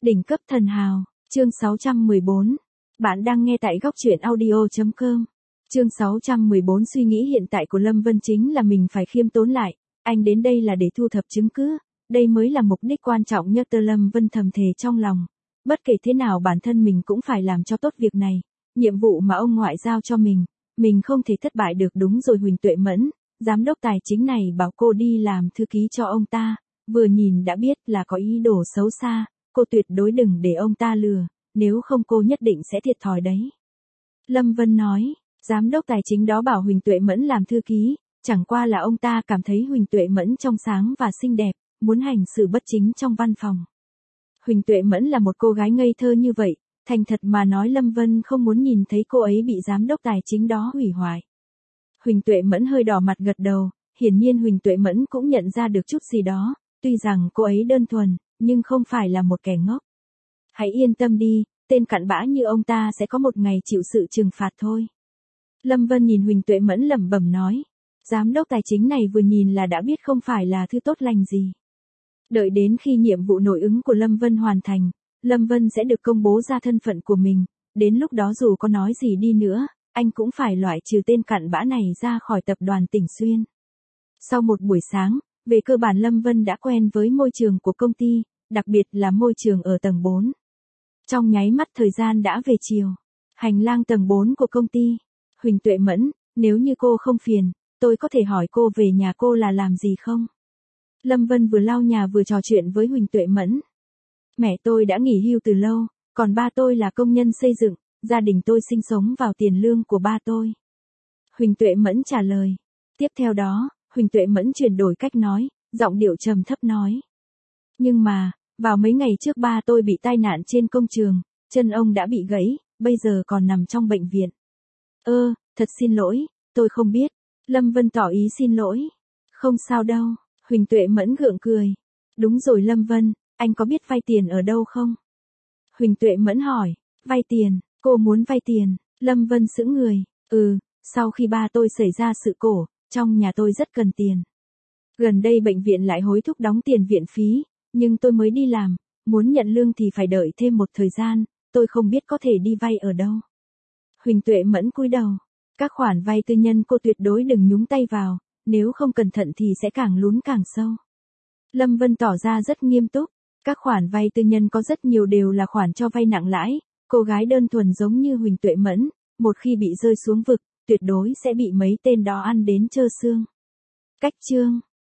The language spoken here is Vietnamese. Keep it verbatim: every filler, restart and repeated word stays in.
Đỉnh cấp thần hào, chương sáu trăm mười bốn. Bạn đang nghe tại góc truyện audio chấm com. Chương sáu trăm mười bốn suy nghĩ hiện tại của Lâm Vân chính là mình phải khiêm tốn lại, anh đến đây là để thu thập chứng cứ, đây mới là mục đích quan trọng nhất. Tơ Lâm Vân thầm thề trong lòng, bất kể thế nào bản thân mình cũng phải làm cho tốt việc này, nhiệm vụ mà ông ngoại giao cho mình, mình không thể thất bại được. Đúng rồi, Huỳnh Tuệ Mẫn, giám đốc tài chính này bảo cô đi làm thư ký cho ông ta, vừa nhìn đã biết là có ý đồ xấu xa, cô tuyệt đối đừng để ông ta lừa, nếu không cô nhất định sẽ thiệt thòi đấy. Lâm Vân nói, giám đốc tài chính đó bảo Huỳnh Tuệ Mẫn làm thư ký, chẳng qua là ông ta cảm thấy Huỳnh Tuệ Mẫn trong sáng và xinh đẹp, muốn hành xử bất chính trong văn phòng. Huỳnh Tuệ Mẫn là một cô gái ngây thơ như vậy, thành thật mà nói Lâm Vân không muốn nhìn thấy cô ấy bị giám đốc tài chính đó hủy hoại. Huỳnh Tuệ Mẫn hơi đỏ mặt gật đầu, hiển nhiên Huỳnh Tuệ Mẫn cũng nhận ra được chút gì đó, tuy rằng cô ấy đơn thuần, nhưng không phải là một kẻ ngốc. Hãy yên tâm đi, tên cặn bã như ông ta sẽ có một ngày chịu sự trừng phạt thôi. Lâm Vân nhìn Huỳnh Tuệ Mẫn lẩm bẩm nói, giám đốc tài chính này vừa nhìn là đã biết không phải là thứ tốt lành gì. Đợi đến khi nhiệm vụ nội ứng của Lâm Vân hoàn thành, Lâm Vân sẽ được công bố ra thân phận của mình, đến lúc đó dù có nói gì đi nữa, anh cũng phải loại trừ tên cặn bã này ra khỏi tập đoàn Tỉnh Xuyên. Sau một buổi sáng, về cơ bản Lâm Vân đã quen với môi trường của công ty, đặc biệt là môi trường ở tầng bốn. Trong nháy mắt thời gian đã về chiều. Hành lang tầng bốn của công ty. Huỳnh Tuệ Mẫn, nếu như cô không phiền, tôi có thể hỏi cô về nhà cô là làm gì không? Lâm Vân vừa lau nhà vừa trò chuyện với Huỳnh Tuệ Mẫn. Mẹ tôi đã nghỉ hưu từ lâu, còn ba tôi là công nhân xây dựng, gia đình tôi sinh sống vào tiền lương của ba tôi. Huỳnh Tuệ Mẫn trả lời. Tiếp theo đó, Huỳnh Tuệ Mẫn chuyển đổi cách nói, giọng điệu trầm thấp nói. Nhưng mà, vào mấy ngày trước ba tôi bị tai nạn trên công trường, chân ông đã bị gãy, bây giờ còn nằm trong bệnh viện. Ơ, thật xin lỗi, tôi không biết. Lâm Vân tỏ ý xin lỗi. Không sao đâu, Huỳnh Tuệ Mẫn gượng cười. Đúng rồi Lâm Vân, anh có biết vay tiền ở đâu không? Huỳnh Tuệ Mẫn hỏi, vay tiền, cô muốn vay tiền, Lâm Vân sững người, ừ, sau khi ba tôi xảy ra sự cố, trong nhà tôi rất cần tiền. Gần đây bệnh viện lại hối thúc đóng tiền viện phí, nhưng tôi mới đi làm, muốn nhận lương thì phải đợi thêm một thời gian, tôi không biết có thể đi vay ở đâu. Huỳnh Tuệ Mẫn cúi đầu, các khoản vay tư nhân cô tuyệt đối đừng nhúng tay vào, nếu không cẩn thận thì sẽ càng lún càng sâu. Lâm Vân tỏ ra rất nghiêm túc, các khoản vay tư nhân có rất nhiều đều là khoản cho vay nặng lãi, cô gái đơn thuần giống như Huỳnh Tuệ Mẫn, một khi bị rơi xuống vực, tuyệt đối sẽ bị mấy tên đó ăn đến trơ xương. Cách chương